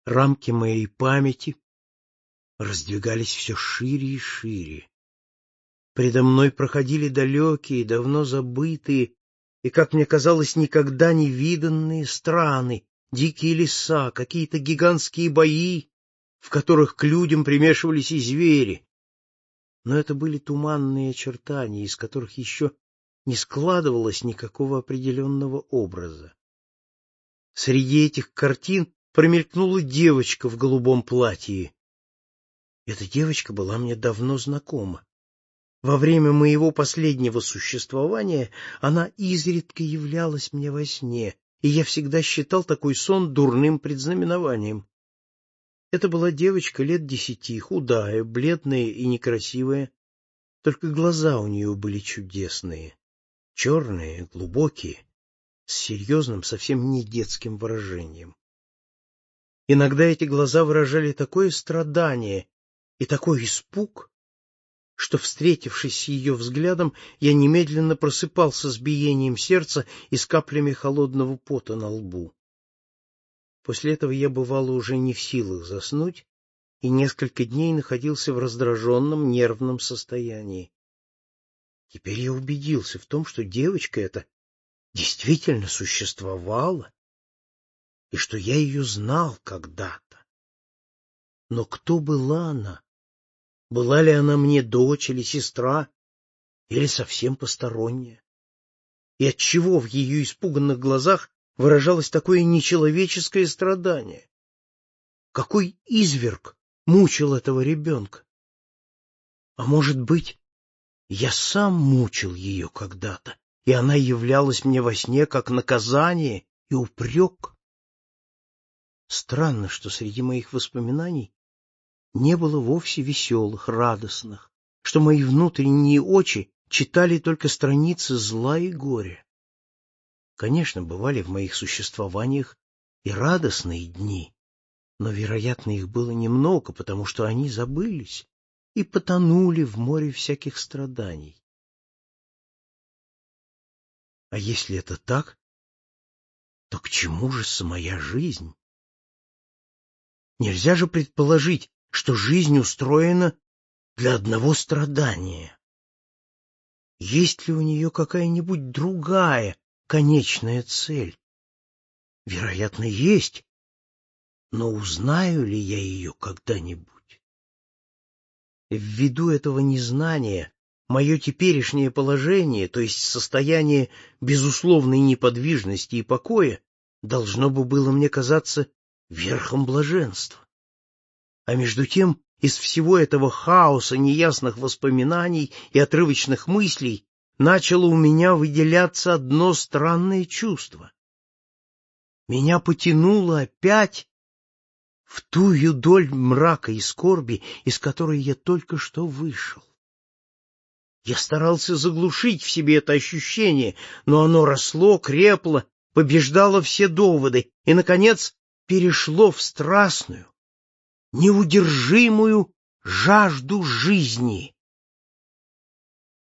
Рамки моей памяти раздвигались все шире и шире. Предо мной проходили далекие, давно забытые и, как мне казалось, никогда не виданные страны, дикие леса, какие-то гигантские бои, в которых к людям примешивались и звери. Но это были туманные очертания, из которых еще не складывалось никакого определенного образа. Среди этих картин промелькнула девочка в голубом платье. Эта девочка была мне давно знакома. Во время моего последнего существования она изредка являлась мне во сне, и я всегда считал такой сон дурным предзнаменованием. Это была девочка лет 10, худая, бледная и некрасивая, только глаза у нее были чудесные, черные, глубокие, с серьезным, совсем не детским выражением. Иногда эти глаза выражали такое страдание и такой испуг, что, встретившись с ее взглядом, я немедленно просыпался с биением сердца и с каплями холодного пота на лбу. После этого я бывало уже не в силах заснуть и несколько дней находился в раздраженном нервном состоянии. Теперь я убедился в том, что девочка эта действительно существовала и что я ее знал когда-то. Но кто была она? Была ли она мне дочь или сестра, или совсем посторонняя? И отчего в ее испуганных глазах выражалось такое нечеловеческое страдание? Какой изверг мучил этого ребенка? А может быть, я сам мучил ее когда-то, и она являлась мне во сне как наказание и упрек? Странно, что среди моих воспоминаний не было вовсе веселых, радостных, что мои внутренние очи читали только страницы зла и горя. Конечно, бывали в моих существованиях и радостные дни, но, вероятно, их было немного, потому что они забылись и потонули в море всяких страданий. А если это так, то к чему же самая жизнь? Нельзя же предположить, что жизнь устроена для одного страдания. Есть ли у нее какая-нибудь другая конечная цель? Вероятно, есть, но узнаю ли я ее когда-нибудь? Ввиду этого незнания мое теперешнее положение, то есть состояние безусловной неподвижности и покоя, должно бы было мне казаться верхом блаженства. А между тем, из всего этого хаоса неясных воспоминаний и отрывочных мыслей начало у меня выделяться одно странное чувство. Меня потянуло опять в ту юдоль мрака и скорби, из которой я только что вышел. Я старался заглушить в себе это ощущение, но оно росло, крепло, побеждало все доводы и, наконец, перешло в страстную, неудержимую жажду жизни.